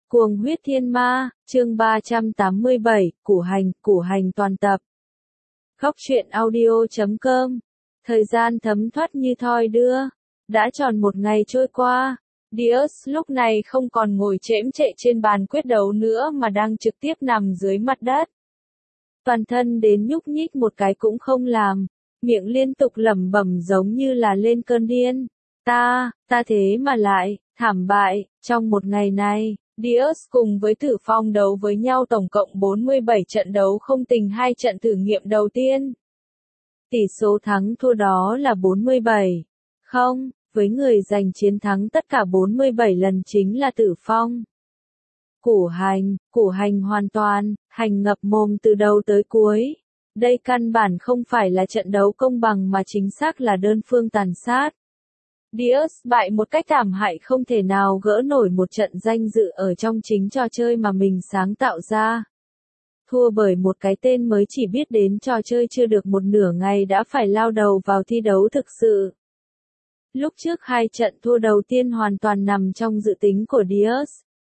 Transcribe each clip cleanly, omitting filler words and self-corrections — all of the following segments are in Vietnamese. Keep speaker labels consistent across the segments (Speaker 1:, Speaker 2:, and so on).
Speaker 1: Cuồng huyết thiên ma, chương 387, củ hành toàn tập. Khóc chuyện audio.com. Thời gian thấm thoát như thoi đưa. Đã tròn một ngày trôi qua. Diaz lúc này không còn ngồi chễm chệ trên bàn quyết đấu nữa mà đang trực tiếp nằm dưới mặt đất. Toàn thân đến nhúc nhích một cái cũng không làm. Miệng liên tục lẩm bẩm giống như là lên cơn điên. Ta thế mà lại, thảm bại, trong một ngày này. Diaz cùng với Tử Phong đấu với nhau tổng cộng 47 trận đấu không tình 2 trận thử nghiệm đầu tiên. Tỷ số thắng thua đó là 47. Không, với người giành chiến thắng tất cả 47 lần chính là Tử Phong. Củ hành hoàn toàn, hành ngập mồm từ đầu tới cuối. Đây căn bản không phải là trận đấu công bằng mà chính xác là đơn phương tàn sát. Diaz bại một cách thảm hại không thể nào gỡ nổi một trận danh dự ở trong chính trò chơi mà mình sáng tạo ra. Thua bởi một cái tên mới chỉ biết đến trò chơi chưa được một nửa ngày đã phải lao đầu vào thi đấu thực sự. Lúc trước 2 trận thua đầu tiên hoàn toàn nằm trong dự tính của Diaz.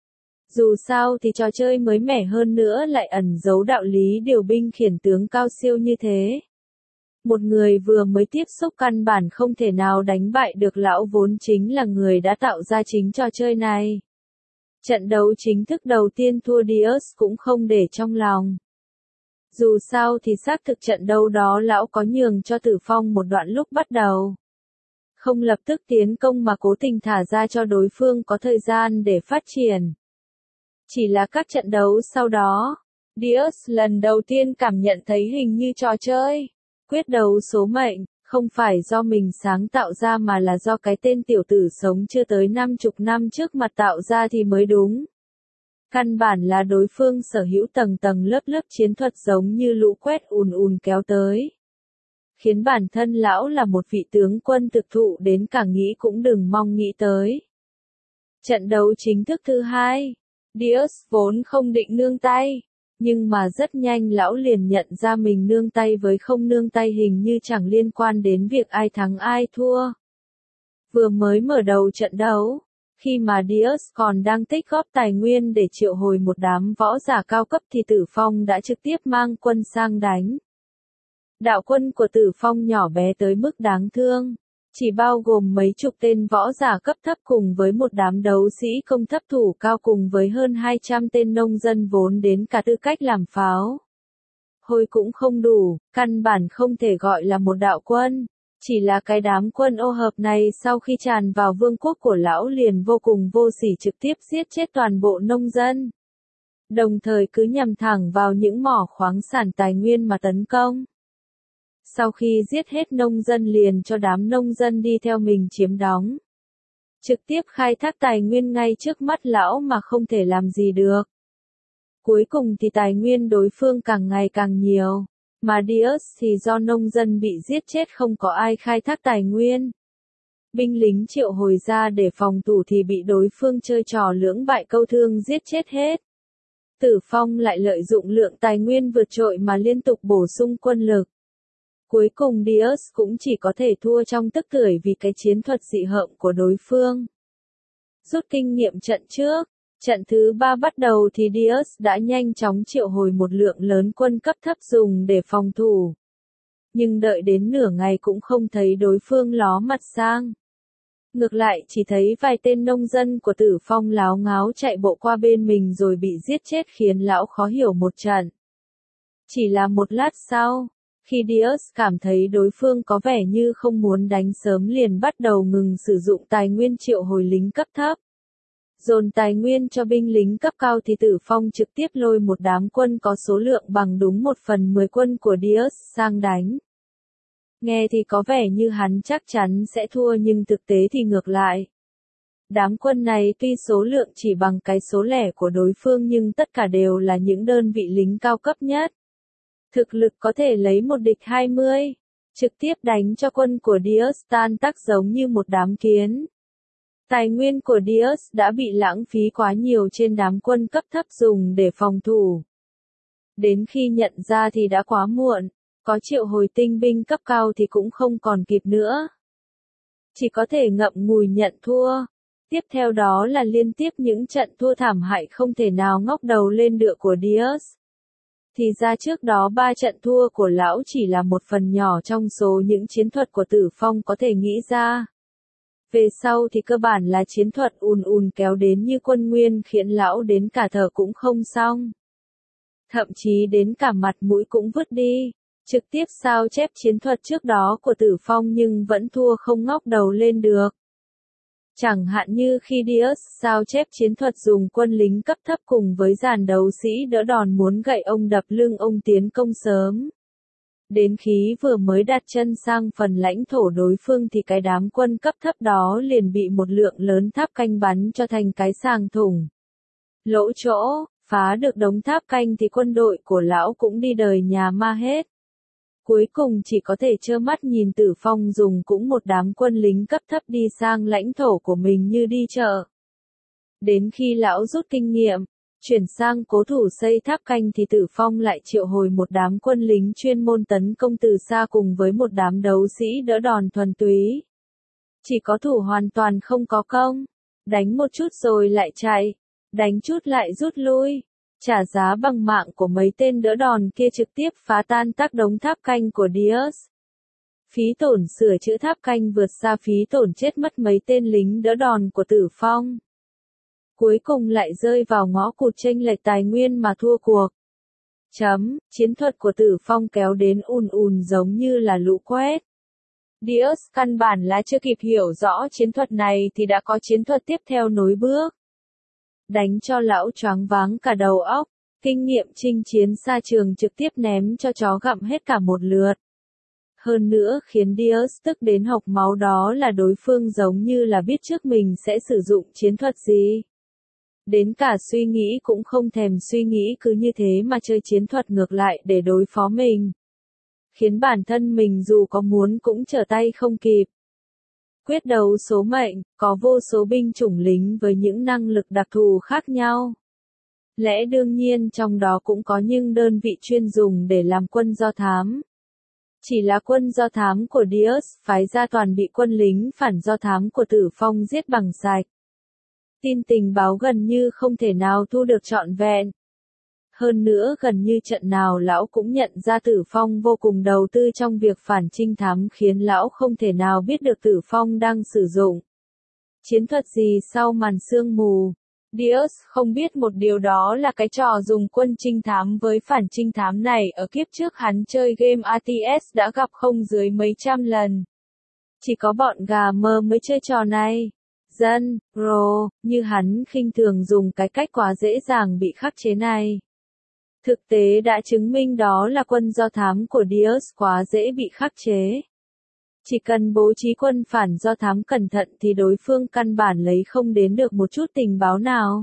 Speaker 1: Dù sao thì trò chơi mới mẻ hơn nữa lại ẩn giấu đạo lý điều binh khiển tướng cao siêu như thế. Một người vừa mới tiếp xúc căn bản không thể nào đánh bại được lão vốn chính là người đã tạo ra chính trò chơi này. Trận đấu chính thức đầu tiên thua Diaz cũng không để trong lòng. Dù sao thì xác thực trận đấu đó lão có nhường cho Tử Phong một đoạn lúc bắt đầu. Không lập tức tiến công mà cố tình thả ra cho đối phương có thời gian để phát triển. Chỉ là các trận đấu sau đó, Diaz lần đầu tiên cảm nhận thấy hình như trò chơi. Quyết đấu số mệnh, không phải do mình sáng tạo ra mà là do cái tên tiểu tử sống chưa tới 50 năm trước mặt tạo ra thì mới đúng. Căn bản là đối phương sở hữu tầng tầng lớp lớp chiến thuật giống như lũ quét ùn kéo tới. Khiến bản thân lão là một vị tướng quân thực thụ đến cả nghĩ cũng đừng mong nghĩ tới. Trận đấu chính thức thứ 2, Diaz vốn không định nương tay. Nhưng mà rất nhanh lão liền nhận ra mình nương tay với không nương tay hình như chẳng liên quan đến việc ai thắng ai thua. Vừa mới mở đầu trận đấu, khi mà Diaz còn đang tích góp tài nguyên để triệu hồi một đám võ giả cao cấp thì Tử Phong đã trực tiếp mang quân sang đánh. Đạo quân của Tử Phong nhỏ bé tới mức đáng thương. Chỉ bao gồm mấy chục tên võ giả cấp thấp cùng với một đám đấu sĩ công thấp thủ cao cùng với hơn 200 tên nông dân vốn đến cả tư cách làm pháo. Hồi cũng không đủ, căn bản không thể gọi là một đạo quân. Chỉ là cái đám quân ô hợp này sau khi tràn vào vương quốc của lão liền vô cùng vô sỉ trực tiếp giết chết toàn bộ nông dân. Đồng thời cứ nhằm thẳng vào những mỏ khoáng sản tài nguyên mà tấn công. Sau khi giết hết nông dân liền cho đám nông dân đi theo mình chiếm đóng. Trực tiếp khai thác tài nguyên ngay trước mắt lão mà không thể làm gì được. Cuối cùng thì tài nguyên đối phương càng ngày càng nhiều. Mà Diaz thì do nông dân bị giết chết không có ai khai thác tài nguyên. Binh lính triệu hồi ra để phòng thủ thì bị đối phương chơi trò lưỡng bại câu thương giết chết hết. Tử Phong lại lợi dụng lượng tài nguyên vượt trội mà liên tục bổ sung quân lực. Cuối cùng Diaz cũng chỉ có thể thua trong tức tưởi vì cái chiến thuật dị hợm của đối phương. Rút kinh nghiệm trận trước, trận thứ 3 bắt đầu thì Diaz đã nhanh chóng triệu hồi một lượng lớn quân cấp thấp dùng để phòng thủ. Nhưng đợi đến nửa ngày cũng không thấy đối phương ló mặt sang. Ngược lại chỉ thấy vài tên nông dân của Tử Phong láo ngáo chạy bộ qua bên mình rồi bị giết chết khiến lão khó hiểu một trận. Chỉ là một lát sau, khi Diaz cảm thấy đối phương có vẻ như không muốn đánh sớm liền bắt đầu ngừng sử dụng tài nguyên triệu hồi lính cấp thấp. Dồn tài nguyên cho binh lính cấp cao thì Tử Phong trực tiếp lôi một đám quân có số lượng bằng đúng 1/10 quân của Diaz sang đánh. Nghe thì có vẻ như hắn chắc chắn sẽ thua nhưng thực tế thì ngược lại. Đám quân này tuy số lượng chỉ bằng cái số lẻ của đối phương nhưng tất cả đều là những đơn vị lính cao cấp nhất. Thực lực có thể lấy một địch 20, trực tiếp đánh cho quân của Diaz tan tác giống như một đám kiến. Tài nguyên của Diaz đã bị lãng phí quá nhiều trên đám quân cấp thấp dùng để phòng thủ. Đến khi nhận ra thì đã quá muộn, có triệu hồi tinh binh cấp cao thì cũng không còn kịp nữa. Chỉ có thể ngậm ngùi nhận thua. Tiếp theo đó là liên tiếp những trận thua thảm hại không thể nào ngóc đầu lên được của Diaz. Thì ra trước đó 3 trận thua của lão chỉ là một phần nhỏ trong số những chiến thuật của Tử Phong có thể nghĩ ra. Về sau thì cơ bản là chiến thuật ùn kéo đến như quân nguyên khiến lão đến cả thở cũng không xong. Thậm chí đến cả mặt mũi cũng vứt đi. Trực tiếp sao chép chiến thuật trước đó của Tử Phong nhưng vẫn thua không ngóc đầu lên được. Chẳng hạn như khi Diaz sao chép chiến thuật dùng quân lính cấp thấp cùng với dàn đấu sĩ đỡ đòn muốn gậy ông đập lưng ông tiến công sớm. Đến khi vừa mới đặt chân sang phần lãnh thổ đối phương thì cái đám quân cấp thấp đó liền bị một lượng lớn tháp canh bắn cho thành cái sàng thủng. Lỗ chỗ, phá được đống tháp canh thì quân đội của lão cũng đi đời nhà ma hết. Cuối cùng chỉ có thể trơ mắt nhìn Tử Phong dùng cũng một đám quân lính cấp thấp đi sang lãnh thổ của mình như đi chợ. Đến khi lão rút kinh nghiệm, chuyển sang cố thủ xây tháp canh thì Tử Phong lại triệu hồi một đám quân lính chuyên môn tấn công từ xa cùng với một đám đấu sĩ đỡ đòn thuần túy. Chỉ có thủ hoàn toàn không có công, đánh một chút rồi lại chạy, đánh chút lại rút lui. Trả giá bằng mạng của mấy tên đỡ đòn kia trực tiếp phá tan tác đống tháp canh của Diaz. Phí tổn sửa chữa tháp canh vượt xa phí tổn chết mất mấy tên lính đỡ đòn của Tử Phong. Cuối cùng lại rơi vào ngõ cụt chênh lệch tài nguyên mà thua cuộc. Chiến thuật của Tử Phong kéo đến ùn giống như là lũ quét. Diaz căn bản là chưa kịp hiểu rõ chiến thuật này thì đã có chiến thuật tiếp theo nối bước. Đánh cho lão choáng váng cả đầu óc, kinh nghiệm chinh chiến xa trường trực tiếp ném cho chó gặm hết cả một lượt. Hơn nữa khiến Diaz tức đến hộc máu đó là đối phương giống như là biết trước mình sẽ sử dụng chiến thuật gì. Đến cả suy nghĩ cũng không thèm suy nghĩ cứ như thế mà chơi chiến thuật ngược lại để đối phó mình. Khiến bản thân mình dù có muốn cũng trở tay không kịp. Quyết đấu số mệnh, có vô số binh chủng lính với những năng lực đặc thù khác nhau. Lẽ đương nhiên trong đó cũng có những đơn vị chuyên dùng để làm quân do thám. Chỉ là quân do thám của Diaz phái ra toàn bị quân lính phản do thám của Tử Phong giết bằng sạch. Tin tình báo gần như không thể nào thu được trọn vẹn. Hơn nữa gần như trận nào lão cũng nhận ra Tử Phong vô cùng đầu tư trong việc phản trinh thám khiến lão không thể nào biết được Tử Phong đang sử dụng chiến thuật gì sau màn sương mù. Diaz không biết một điều đó là cái trò dùng quân trinh thám với phản trinh thám này ở kiếp trước hắn chơi game RTS đã gặp không dưới mấy trăm lần. Chỉ có bọn gà mơ mới chơi trò này. Dân, pro, như hắn khinh thường dùng cái cách quá dễ dàng bị khắc chế này. Thực tế đã chứng minh đó là quân do thám của Diaz quá dễ bị khắc chế. Chỉ cần bố trí quân phản do thám cẩn thận thì đối phương căn bản lấy không đến được một chút tình báo nào.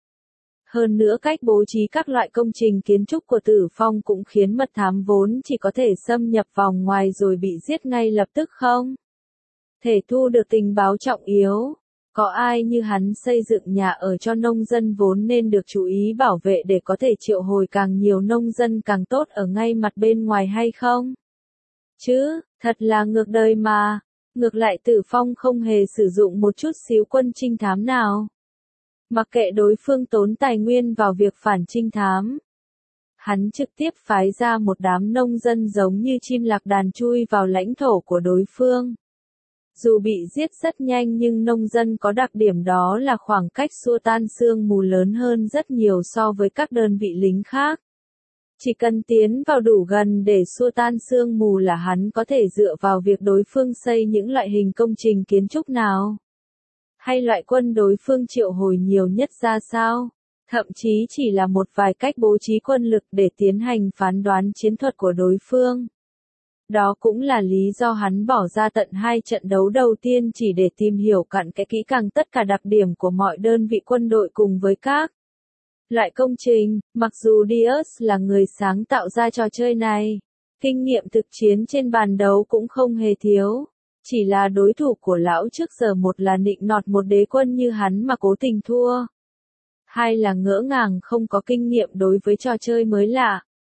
Speaker 1: Hơn nữa cách bố trí các loại công trình kiến trúc của Tử Phong cũng khiến mật thám vốn chỉ có thể xâm nhập vòng ngoài rồi bị giết ngay lập tức không thể thu được tình báo trọng yếu. Có ai như hắn xây dựng nhà ở cho nông dân vốn nên được chú ý bảo vệ để có thể triệu hồi càng nhiều nông dân càng tốt ở ngay mặt bên ngoài hay không? Chứ, thật là ngược đời mà. Ngược lại Tử Phong không hề sử dụng một chút xíu quân trinh thám nào. Mặc kệ đối phương tốn tài nguyên vào việc phản trinh thám. Hắn trực tiếp phái ra một đám nông dân giống như chim lạc đàn chui vào lãnh thổ của đối phương. Dù bị giết rất nhanh nhưng nông dân có đặc điểm đó là khoảng cách xua tan sương mù lớn hơn rất nhiều so với các đơn vị lính khác. Chỉ cần tiến vào đủ gần để xua tan sương mù là hắn có thể dựa vào việc đối phương xây những loại hình công trình kiến trúc nào. Hay loại quân đối phương triệu hồi nhiều nhất ra sao. Thậm chí chỉ là một vài cách bố trí quân lực để tiến hành phán đoán chiến thuật của đối phương. Đó cũng là lý do hắn bỏ ra tận 2 trận đấu đầu tiên chỉ để tìm hiểu cặn kẽ kỹ càng tất cả đặc điểm của mọi đơn vị quân đội cùng với các loại công trình. Mặc dù Diaz là người sáng tạo ra trò chơi này, kinh nghiệm thực chiến trên bàn đấu cũng không hề thiếu. Chỉ là đối thủ của lão trước giờ một là nịnh nọt một đế quân như hắn mà cố tình thua. Hai là ngỡ ngàng không có kinh nghiệm đối với trò chơi mới lạ.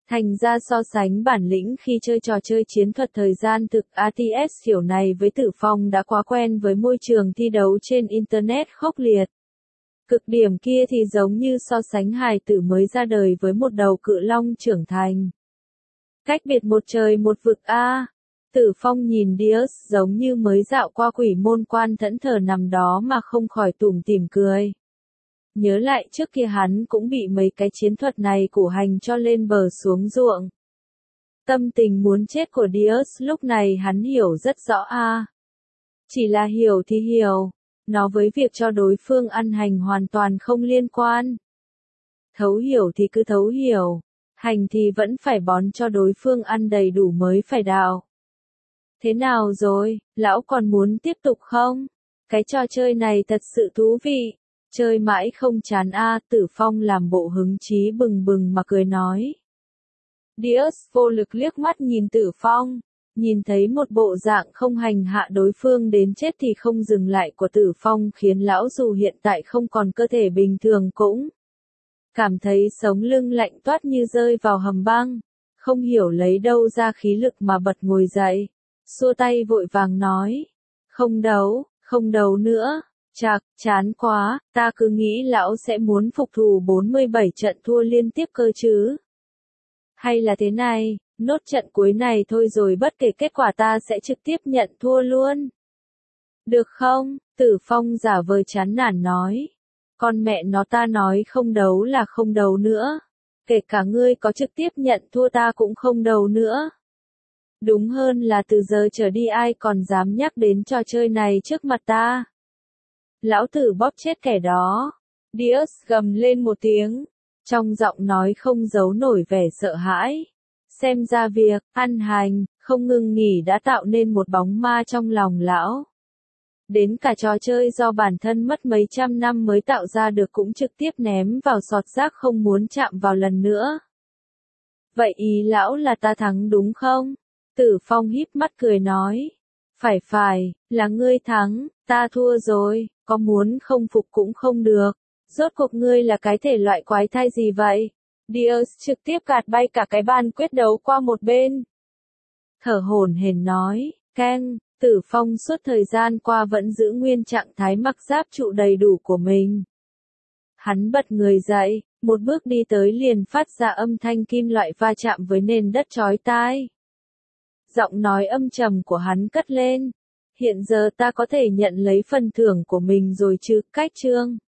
Speaker 1: Thành ra so sánh bản lĩnh khi chơi trò chơi chiến thuật thời gian thực RTS kiểu này với Tử Phong đã quá quen với môi trường thi đấu trên Internet khốc liệt. Cực điểm kia thì giống như so sánh hài tử mới ra đời với một đầu cự long trưởng thành. Cách biệt một trời một vực a. Tử Phong nhìn Dios giống như mới dạo qua quỷ môn quan thẫn thờ nằm đó mà không khỏi tủm tỉm cười. Nhớ lại trước kia hắn cũng bị mấy cái chiến thuật này củ hành cho lên bờ xuống ruộng. Tâm tình muốn chết của Dios lúc này hắn hiểu rất rõ a. Chỉ là hiểu thì hiểu, nó với việc cho đối phương ăn hành hoàn toàn không liên quan. Thấu hiểu thì cứ thấu hiểu, hành thì vẫn phải bón cho đối phương ăn đầy đủ mới phải đạo. Thế nào rồi, lão còn muốn tiếp tục không? Cái trò chơi này thật sự thú vị. Chơi mãi không chán a. Tử Phong làm bộ hứng chí bừng bừng mà cười nói. Dios vô lực liếc mắt nhìn Tử Phong. Nhìn thấy một bộ dạng không hành hạ đối phương đến chết thì không dừng lại của Tử Phong khiến lão dù hiện tại không còn cơ thể bình thường cũng cảm thấy sống lưng lạnh toát như rơi vào hầm băng. Không hiểu lấy đâu ra khí lực mà bật ngồi dậy. Xua tay vội vàng nói. Không đấu nữa. Chạc, chán quá, ta cứ nghĩ lão sẽ muốn phục thù 47 trận thua liên tiếp cơ chứ. Hay là thế này, nốt trận cuối này thôi rồi bất kể kết quả ta sẽ trực tiếp nhận thua luôn. Được không? Tử Phong giả vờ chán nản nói. Con mẹ nó ta nói không đấu là không đấu nữa. Kể cả ngươi có trực tiếp nhận thua ta cũng không đấu nữa. Đúng hơn là từ giờ trở đi ai còn dám nhắc đến trò chơi này trước mặt ta. Lão tử bóp chết kẻ đó. Dios gầm lên một tiếng. Trong giọng nói không giấu nổi vẻ sợ hãi. Xem ra việc, ăn hành, không ngừng nghỉ đã tạo nên một bóng ma trong lòng lão. Đến cả trò chơi do bản thân mất mấy trăm năm mới tạo ra được cũng trực tiếp ném vào sọt rác không muốn chạm vào lần nữa. Vậy ý lão là ta thắng đúng không? Tử Phong híp mắt cười nói. Phải, là ngươi thắng, ta thua rồi, có muốn không phục cũng không được. Rốt cuộc ngươi là cái thể loại quái thai gì vậy? Dios trực tiếp gạt bay cả cái bàn quyết đấu qua một bên. Thở hổn hển nói, Ken, Tử Phong suốt thời gian qua vẫn giữ nguyên trạng thái mặc giáp trụ đầy đủ của mình. Hắn bật người dậy, một bước đi tới liền phát ra âm thanh kim loại va chạm với nền đất chói tai. Giọng nói âm trầm của hắn cất lên. Hiện giờ ta có thể nhận lấy phần thưởng của mình rồi chứ, Cách Trương.